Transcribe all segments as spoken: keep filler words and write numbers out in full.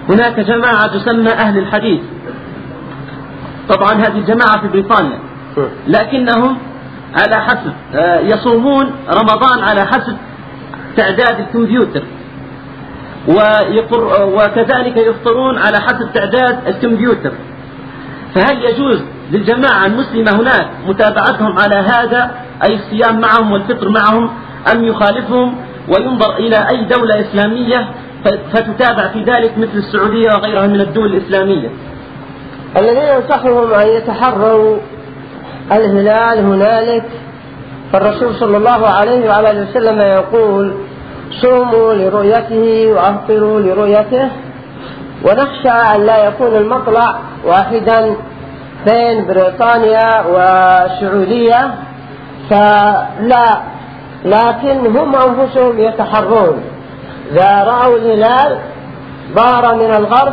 هناك جماعة تسمى أهل الحديث، طبعا هذه الجماعة في بريطانيا، لكنهم على حسب يصومون رمضان على حسب تعداد الكمبيوتر، وكذلك يفطرون على حسب تعداد الكمبيوتر. فهل يجوز للجماعة المسلمة هناك متابعتهم على هذا، أي الصيام معهم والفطر معهم، أم يخالفهم وينظر إلى أي دولة إسلامية فتتابع في ذلك مثل السعودية وغيرها من الدول الإسلامية؟ الذين ينصحهم أن يتحروا الهلال هنالك، فالرسول صلى الله عليه وعلى وسلم يقول: صوموا لرؤيته وأفطروا لرؤيته. ونخشى أن لا يكون المطلع واحدا بين بريطانيا والسعودية، فلا، لكن هم أنفسهم يتحرون. إذا رأوا الهلال ظهر من الغرب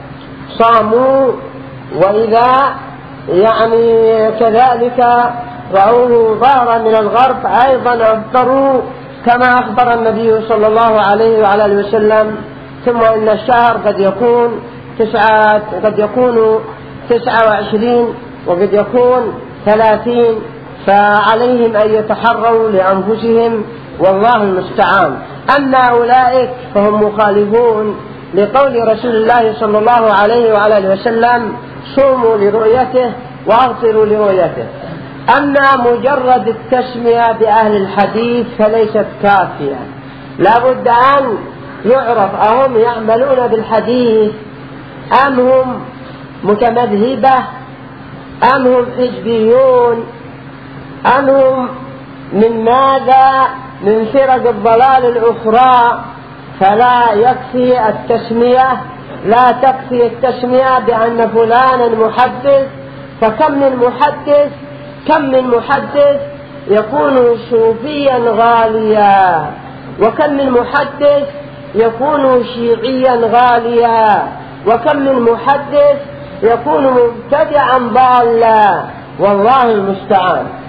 صاموا، وإذا يعني كذلك رأوه ظهر من الغرب أيضا أفطروا كما أخبر النبي صلى الله عليه وعلى آله وسلم. ثم إن الشهر قد يكون تسعة قد يكون تسعة وعشرين وقد يكون ثلاثين، فعليهم أن يتحروا لأنفسهم والله المستعان. أما أولئك فهم مخالفون لقول رسول الله صلى الله عليه وعلى آله وسلم: صوموا لرؤيته وأفطروا لرؤيته. أما مجرد التسمية بأهل الحديث فليست كافية، لا بد أن يعرف أهم يعملون بالحديث أم هم متمذهبة أم هم حزبيون أم هم من ماذا من فرق الضلال الأخرى. فلا يكفي التسمية لا تكفي التسمية بأن فلانا محدث، فكم من محدث كم من محدث يكون صوفيا غاليا، وكم من محدث يكون شيعيا غاليا، وكم من محدث يكون مبتدعا ضالا، والله المستعان.